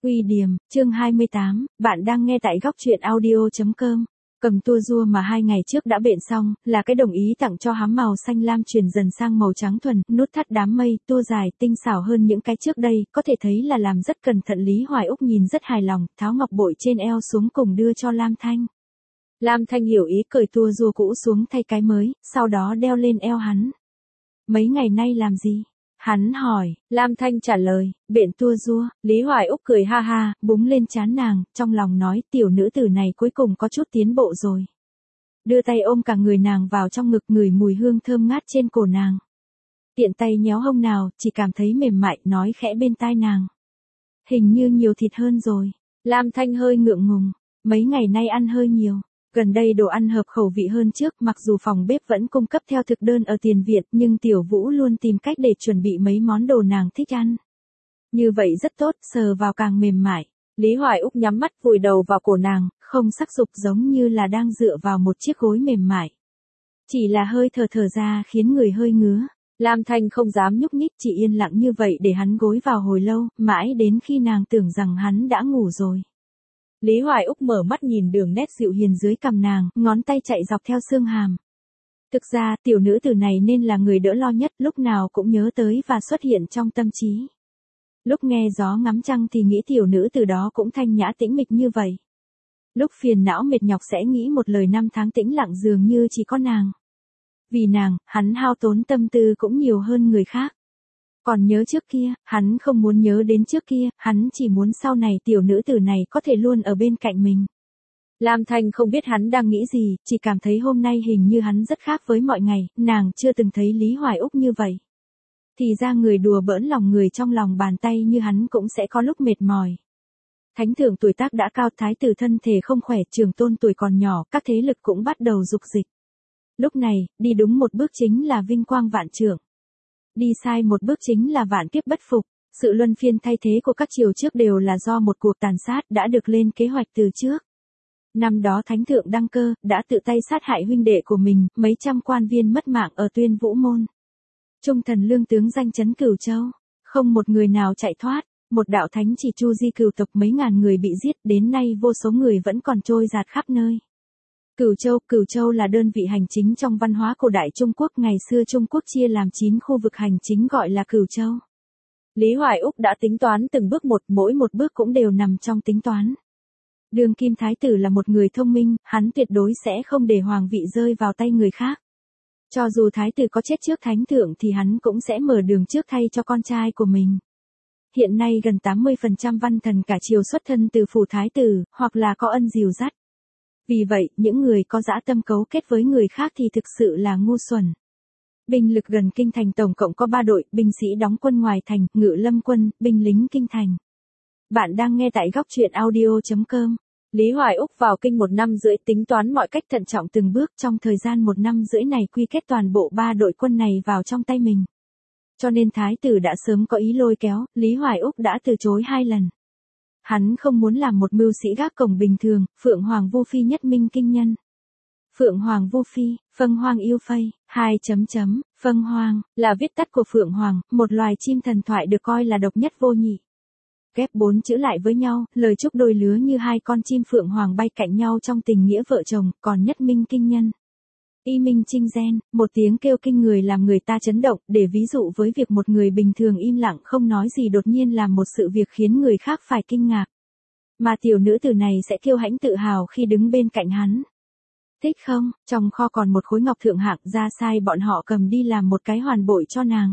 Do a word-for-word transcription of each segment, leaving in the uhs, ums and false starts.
Quy Điềm, chương hai mươi tám, bạn đang nghe tại góc truyện audio chấm com. Cầm tua rua mà hai ngày trước đã bện xong, là cái đồng ý tặng cho hám màu xanh lam chuyển dần sang màu trắng thuần, nút thắt đám mây, tua dài, tinh xảo hơn những cái trước đây, có thể thấy là làm rất cẩn thận. Lý Hoài Úc nhìn rất hài lòng, tháo ngọc bội trên eo xuống cùng đưa cho Lam Thanh. Lam Thanh hiểu ý cởi tua rua cũ xuống thay cái mới, sau đó đeo lên eo hắn. Mấy ngày nay làm gì? Hắn hỏi, Lam Thanh trả lời, bện tua rua. Lý Hoài Úc cười ha ha, búng lên trán nàng, trong lòng nói tiểu nữ tử này cuối cùng có chút tiến bộ rồi. Đưa tay ôm cả người nàng vào trong ngực, ngửi mùi hương thơm ngát trên cổ nàng. Tiện tay nhéo hông nào, chỉ cảm thấy mềm mại, nói khẽ bên tai nàng. Hình như nhiều thịt hơn rồi. Lam Thanh hơi ngượng ngùng, mấy ngày nay ăn hơi nhiều. Gần đây đồ ăn hợp khẩu vị hơn trước, mặc dù phòng bếp vẫn cung cấp theo thực đơn ở tiền viện, nhưng Tiểu Vũ luôn tìm cách để chuẩn bị mấy món đồ nàng thích ăn. Như vậy rất tốt, sờ vào càng mềm mại. Lý Hoài Úc nhắm mắt vùi đầu vào cổ nàng, không sắc dục, giống như là đang dựa vào một chiếc gối mềm mại. Chỉ là hơi thở thở ra khiến người hơi ngứa. Lam Thanh không dám nhúc nhích, chỉ yên lặng như vậy để hắn gối vào hồi lâu, mãi đến khi nàng tưởng rằng hắn đã ngủ rồi. Lý Hoài Úc mở mắt nhìn đường nét dịu hiền dưới cằm nàng, ngón tay chạy dọc theo xương hàm. Thực ra, tiểu nữ tử này nên là người đỡ lo nhất, lúc nào cũng nhớ tới và xuất hiện trong tâm trí. Lúc nghe gió ngắm trăng thì nghĩ tiểu nữ tử đó cũng thanh nhã tĩnh mịch như vậy. Lúc phiền não mệt nhọc sẽ nghĩ một lời năm tháng tĩnh lặng dường như chỉ có nàng. Vì nàng, hắn hao tốn tâm tư cũng nhiều hơn người khác. Còn nhớ trước kia, hắn không muốn nhớ đến trước kia, hắn chỉ muốn sau này tiểu nữ tử này có thể luôn ở bên cạnh mình. Lam Thanh không biết hắn đang nghĩ gì, chỉ cảm thấy hôm nay hình như hắn rất khác với mọi ngày, nàng chưa từng thấy Lý Hoài Úc như vậy. Thì ra người đùa bỡn lòng người trong lòng bàn tay như hắn cũng sẽ có lúc mệt mỏi. Thánh thượng tuổi tác đã cao, thái tử thân thể không khỏe, Trường Tôn tuổi còn nhỏ, các thế lực cũng bắt đầu dục dịch. Lúc này, đi đúng một bước chính là vinh quang vạn trượng. Đi sai một bước chính là vạn kiếp bất phục. Sự luân phiên thay thế của các triều trước đều là do một cuộc tàn sát đã được lên kế hoạch từ trước. Năm đó Thánh thượng đăng cơ, đã tự tay sát hại huynh đệ của mình, mấy trăm quan viên mất mạng ở Tuyên Vũ Môn. Trung thần lương tướng danh chấn Cửu Châu, không một người nào chạy thoát, một đạo thánh chỉ chu di cửu tộc mấy ngàn người bị giết, đến nay vô số người vẫn còn trôi dạt khắp nơi. Cửu Châu, Cửu Châu là đơn vị hành chính trong văn hóa cổ đại Trung Quốc, ngày xưa Trung Quốc chia làm chín khu vực hành chính gọi là Cửu Châu. Lý Hoài Úc đã tính toán từng bước một, mỗi một bước cũng đều nằm trong tính toán. Đường Kim Thái tử là một người thông minh, hắn tuyệt đối sẽ không để hoàng vị rơi vào tay người khác. Cho dù thái tử có chết trước thánh thượng thì hắn cũng sẽ mở đường trước thay cho con trai của mình. Hiện nay gần tám mươi phần trăm văn thần cả triều xuất thân từ phủ thái tử, hoặc là có ân dìu dắt. Vì vậy, những người có dã tâm cấu kết với người khác thì thực sự là ngu xuẩn. Binh lực gần kinh thành tổng cộng có ba đội, binh sĩ đóng quân ngoài thành, ngự lâm quân, binh lính kinh thành. Bạn đang nghe tại góc truyện audio chấm com. Lý Hoài Úc vào kinh một năm rưỡi, tính toán mọi cách thận trọng từng bước, trong thời gian một năm rưỡi này quy kết toàn bộ ba đội quân này vào trong tay mình. Cho nên thái tử đã sớm có ý lôi kéo, Lý Hoài Úc đã từ chối hai lần. Hắn không muốn làm một mưu sĩ gác cổng bình thường, Phượng Hoàng Vu Phi nhất minh kinh nhân. Phượng Hoàng Vu Phi, Phâng Hoang Yêu Phây, hai chấm chấm, Phâng Hoang, là viết tắt của Phượng Hoàng, một loài chim thần thoại được coi là độc nhất vô nhị. Ghép bốn chữ lại với nhau, lời chúc đôi lứa như hai con chim Phượng Hoàng bay cạnh nhau trong tình nghĩa vợ chồng, còn nhất minh kinh nhân. Y minh trinh gen, một tiếng kêu kinh người làm người ta chấn động, để ví dụ với việc một người bình thường im lặng không nói gì đột nhiên làm một sự việc khiến người khác phải kinh ngạc. Mà tiểu nữ tử này sẽ kiêu hãnh tự hào khi đứng bên cạnh hắn. Thích không, trong kho còn một khối ngọc thượng hạng, ra sai bọn họ cầm đi làm một cái hoàn bội cho nàng.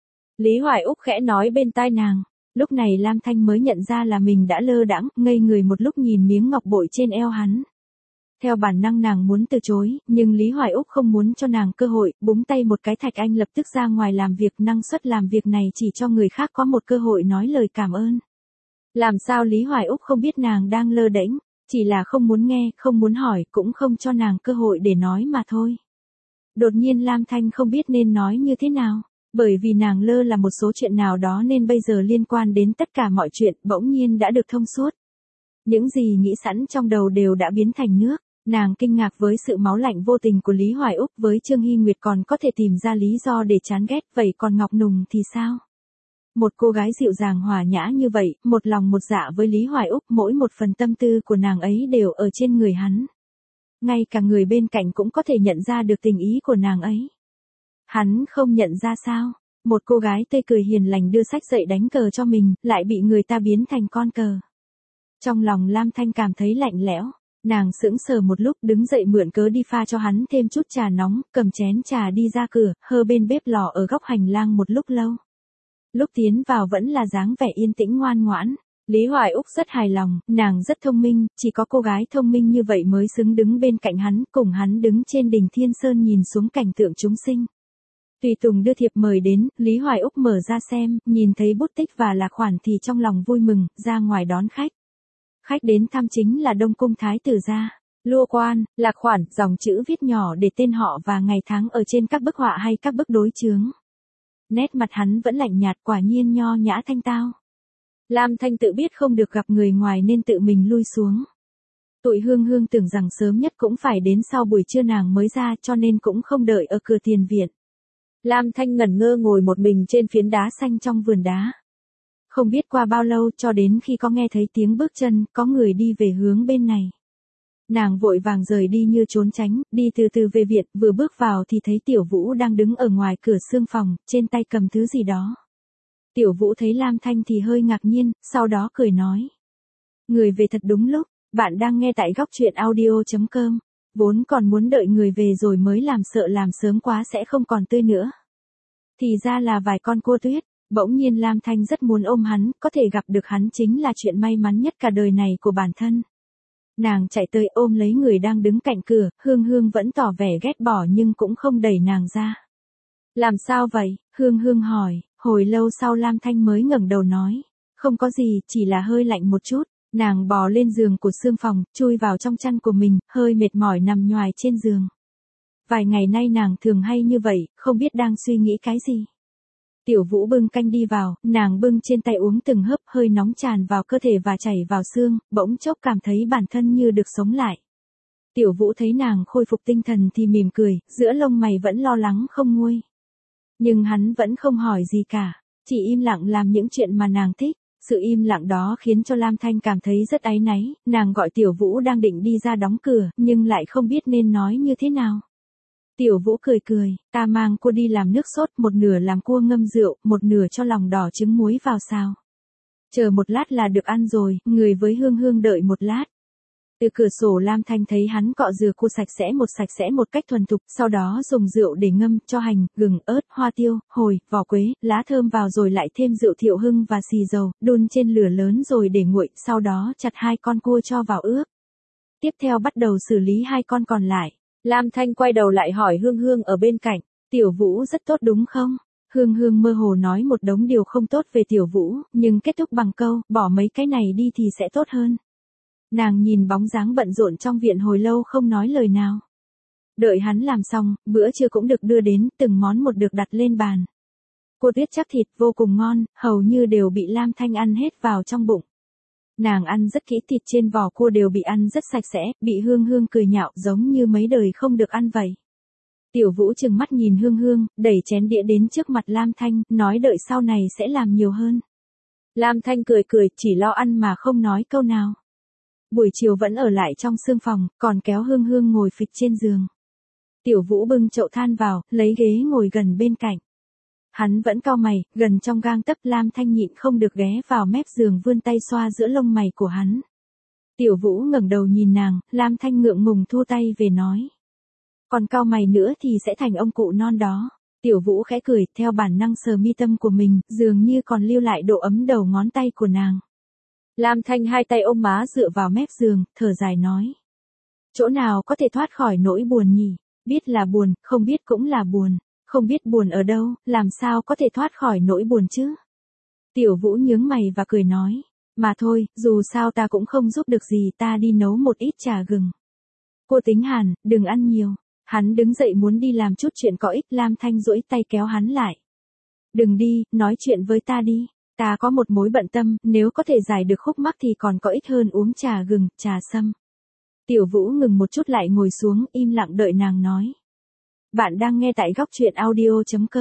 Lý Hoài Úc khẽ nói bên tai nàng. Lúc này Lam Thanh mới nhận ra là mình đã lơ đãng, ngây người một lúc nhìn miếng ngọc bội trên eo hắn. Theo bản năng nàng muốn từ chối, nhưng Lý Hoài Úc không muốn cho nàng cơ hội, búng tay một cái Thạch Anh lập tức ra ngoài làm việc, năng suất làm việc này chỉ cho người khác có một cơ hội nói lời cảm ơn. Làm sao Lý Hoài Úc không biết nàng đang lơ đễnh, chỉ là không muốn nghe, không muốn hỏi, cũng không cho nàng cơ hội để nói mà thôi. Đột nhiên Lam Thanh không biết nên nói như thế nào. Bởi vì nàng lơ là một số chuyện nào đó nên bây giờ liên quan đến tất cả mọi chuyện bỗng nhiên đã được thông suốt. Những gì nghĩ sẵn trong đầu đều đã biến thành nước. Nàng kinh ngạc với sự máu lạnh vô tình của Lý Hoài Úc, với Trương Hy Nguyệt còn có thể tìm ra lý do để chán ghét, vậy còn Ngọc Nùng thì sao? Một cô gái dịu dàng hòa nhã như vậy, một lòng một dạ với Lý Hoài Úc, mỗi một phần tâm tư của nàng ấy đều ở trên người hắn. Ngay cả người bên cạnh cũng có thể nhận ra được tình ý của nàng ấy. Hắn không nhận ra sao? Một cô gái tươi cười hiền lành đưa sách dậy đánh cờ cho mình, lại bị người ta biến thành con cờ. Trong lòng Lam Thanh cảm thấy lạnh lẽo, nàng sững sờ một lúc đứng dậy mượn cớ đi pha cho hắn thêm chút trà nóng, cầm chén trà đi ra cửa, hơ bên bếp lò ở góc hành lang một lúc lâu. Lúc tiến vào vẫn là dáng vẻ yên tĩnh ngoan ngoãn. Lý Hoài Úc rất hài lòng, nàng rất thông minh, chỉ có cô gái thông minh như vậy mới xứng đứng bên cạnh hắn, cùng hắn đứng trên đỉnh Thiên Sơn nhìn xuống cảnh tượng chúng sinh. Tùy tùng đưa thiệp mời đến, Lý Hoài Úc mở ra xem, nhìn thấy bút tích và lạc khoản thì trong lòng vui mừng, ra ngoài đón khách. Khách đến thăm chính là Đông Cung Thái tử gia. Lua quan, lạc khoản, dòng chữ viết nhỏ để tên họ và ngày tháng ở trên các bức họa hay các bức đối chướng. Nét mặt hắn vẫn lạnh nhạt, quả nhiên nho nhã thanh tao. Lam Thanh tự biết không được gặp người ngoài nên tự mình lui xuống. Tụi Hương Hương tưởng rằng sớm nhất cũng phải đến sau buổi trưa nàng mới ra cho nên cũng không đợi ở cửa tiền viện. Lam Thanh ngẩn ngơ ngồi một mình trên phiến đá xanh trong vườn đá. Không biết qua bao lâu cho đến khi có nghe thấy tiếng bước chân, có người đi về hướng bên này. Nàng vội vàng rời đi như trốn tránh, đi từ từ về viện, vừa bước vào thì thấy Tiểu Vũ đang đứng ở ngoài cửa xương phòng, trên tay cầm thứ gì đó. Tiểu Vũ thấy Lam Thanh thì hơi ngạc nhiên, sau đó cười nói. Người về thật đúng lúc, bạn đang nghe tại góc truyện audio chấm com. Vốn còn muốn đợi người về rồi mới làm, sợ làm sớm quá sẽ không còn tươi nữa. Thì ra là vài con cua tuyết. Bỗng nhiên Lam Thanh rất muốn ôm hắn, có thể gặp được hắn chính là chuyện may mắn nhất cả đời này của bản thân. Nàng chạy tới ôm lấy người đang đứng cạnh cửa, Hương Hương vẫn tỏ vẻ ghét bỏ nhưng cũng không đẩy nàng ra. Làm sao vậy? Hương Hương hỏi, hồi lâu sau Lam Thanh mới ngẩng đầu nói. Không có gì, chỉ là hơi lạnh một chút. Nàng bò lên giường của xương phòng, chui vào trong chăn của mình, hơi mệt mỏi nằm nhoài trên giường. Vài ngày nay nàng thường hay như vậy, không biết đang suy nghĩ cái gì. Tiểu Vũ bưng canh đi vào, nàng bưng trên tay uống từng hớp, hơi nóng tràn vào cơ thể và chảy vào xương, bỗng chốc cảm thấy bản thân như được sống lại. Tiểu Vũ thấy nàng khôi phục tinh thần thì mỉm cười, giữa lông mày vẫn lo lắng không nguôi. Nhưng hắn vẫn không hỏi gì cả, chỉ im lặng làm những chuyện mà nàng thích. Sự im lặng đó khiến cho Lam Thanh cảm thấy rất áy náy, nàng gọi Tiểu Vũ đang định đi ra đóng cửa, nhưng lại không biết nên nói như thế nào. Tiểu Vũ cười cười, ta mang cô đi làm nước sốt, một nửa làm cua ngâm rượu, một nửa cho lòng đỏ trứng muối vào xào. Chờ một lát là được ăn rồi, người với Hương Hương đợi một lát. Từ cửa sổ Lam Thanh thấy hắn cọ dừa cua sạch sẽ một sạch sẽ một cách thuần thục, sau đó dùng rượu để ngâm, cho hành, gừng, ớt, hoa tiêu, hồi, vỏ quế, lá thơm vào rồi lại thêm rượu thiệu hưng và xì dầu, đun trên lửa lớn rồi để nguội, sau đó chặt hai con cua cho vào ướp. Tiếp theo bắt đầu xử lý hai con còn lại. Lam Thanh quay đầu lại hỏi Hương Hương ở bên cạnh, Tiểu Vũ rất tốt đúng không? Hương Hương mơ hồ nói một đống điều không tốt về Tiểu Vũ, nhưng kết thúc bằng câu, bỏ mấy cái này đi thì sẽ tốt hơn. Nàng nhìn bóng dáng bận rộn trong viện hồi lâu không nói lời nào. Đợi hắn làm xong, bữa trưa cũng được đưa đến, từng món một được đặt lên bàn. Cua tuyết chắc thịt vô cùng ngon, hầu như đều bị Lam Thanh ăn hết vào trong bụng. Nàng ăn rất kỹ, thịt trên vỏ cua đều bị ăn rất sạch sẽ, bị Hương Hương cười nhạo giống như mấy đời không được ăn vậy. Tiểu Vũ trừng mắt nhìn Hương Hương, đẩy chén đĩa đến trước mặt Lam Thanh, nói đợi sau này sẽ làm nhiều hơn. Lam Thanh cười cười, chỉ lo ăn mà không nói câu nào. Buổi chiều vẫn ở lại trong xương phòng, còn kéo Hương Hương ngồi phịch trên giường. Tiểu Vũ bưng chậu than vào, lấy ghế ngồi gần bên cạnh. Hắn vẫn cau mày, gần trong gang tấc, Lam Thanh nhịn không được ghé vào mép giường vươn tay xoa giữa lông mày của hắn. Tiểu Vũ ngẩng đầu nhìn nàng, Lam Thanh ngượng ngùng thu tay về nói. Còn cau mày nữa thì sẽ thành ông cụ non đó. Tiểu Vũ khẽ cười, theo bản năng sờ mi tâm của mình, dường như còn lưu lại độ ấm đầu ngón tay của nàng. Lam Thanh hai tay ôm má dựa vào mép giường, thở dài nói. Chỗ nào có thể thoát khỏi nỗi buồn nhỉ? Biết là buồn, không biết cũng là buồn. Không biết buồn ở đâu, làm sao có thể thoát khỏi nỗi buồn chứ? Tiểu Vũ nhướng mày và cười nói. Mà thôi, dù sao ta cũng không giúp được gì, ta đi nấu một ít trà gừng. Cô tính hàn, đừng ăn nhiều. Hắn đứng dậy muốn đi làm chút chuyện có ích, Lam Thanh duỗi tay kéo hắn lại. Đừng đi, nói chuyện với ta đi. Ta có một mối bận tâm, nếu có thể giải được khúc mắc thì còn có ích hơn uống trà gừng, trà sâm. Tiểu Vũ ngừng một chút lại ngồi xuống, im lặng đợi nàng nói. Bạn đang nghe tại góc truyện audio chấm com.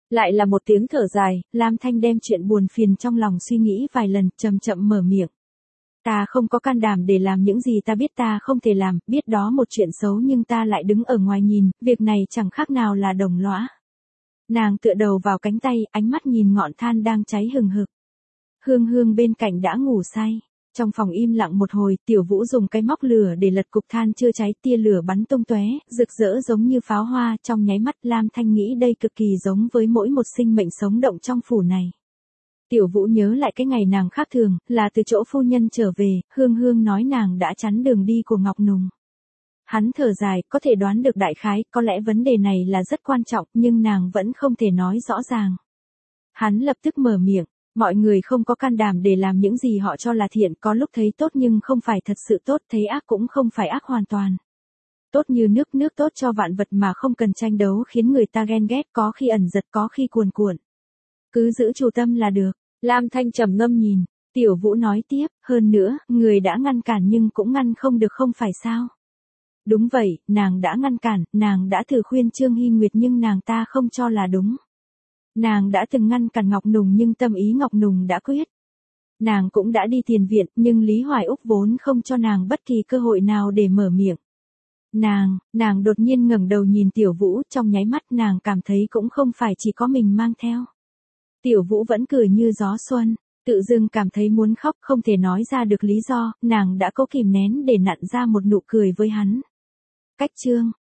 Lại là một tiếng thở dài, Lam Thanh đem chuyện buồn phiền trong lòng suy nghĩ vài lần, chậm chậm mở miệng. Ta không có can đảm để làm những gì ta biết ta không thể làm, biết đó một chuyện xấu nhưng ta lại đứng ở ngoài nhìn, việc này chẳng khác nào là đồng lõa. Nàng tựa đầu vào cánh tay, ánh mắt nhìn ngọn than đang cháy hừng hực. Hương Hương bên cạnh đã ngủ say. Trong phòng im lặng một hồi, Tiểu Vũ dùng cái móc lửa để lật cục than chưa cháy, tia lửa bắn tung tóe, rực rỡ giống như pháo hoa, trong nháy mắt Lam Thanh nghĩ đây cực kỳ giống với mỗi một sinh mệnh sống động trong phủ này. Tiểu Vũ nhớ lại cái ngày nàng khác thường, là từ chỗ phu nhân trở về, Hương Hương nói nàng đã chắn đường đi của Ngọc Nùng. Hắn thở dài, có thể đoán được đại khái, có lẽ vấn đề này là rất quan trọng, nhưng nàng vẫn không thể nói rõ ràng. Hắn lập tức mở miệng, mọi người không có can đảm để làm những gì họ cho là thiện, có lúc thấy tốt nhưng không phải thật sự tốt, thấy ác cũng không phải ác hoàn toàn. Tốt như nước, nước tốt cho vạn vật mà không cần tranh đấu khiến người ta ghen ghét, có khi ẩn giật, có khi cuồn cuộn. Cứ giữ chủ tâm là được. Lam Thanh trầm ngâm nhìn, Tiểu Vũ nói tiếp, hơn nữa, người đã ngăn cản nhưng cũng ngăn không được không phải sao? Đúng vậy, nàng đã ngăn cản, nàng đã thử khuyên Trương Hy Nguyệt nhưng nàng ta không cho là đúng. Nàng đã từng ngăn cản Ngọc Nùng nhưng tâm ý Ngọc Nùng đã quyết. Nàng cũng đã đi tiền viện nhưng Lý Hoài Úc vốn không cho nàng bất kỳ cơ hội nào để mở miệng. Nàng, nàng đột nhiên ngẩng đầu nhìn Tiểu Vũ, trong nháy mắt nàng cảm thấy cũng không phải chỉ có mình mang theo. Tiểu Vũ vẫn cười như gió xuân, tự dưng cảm thấy muốn khóc, không thể nói ra được lý do, nàng đã cố kìm nén để nặn ra một nụ cười với hắn. Cách chương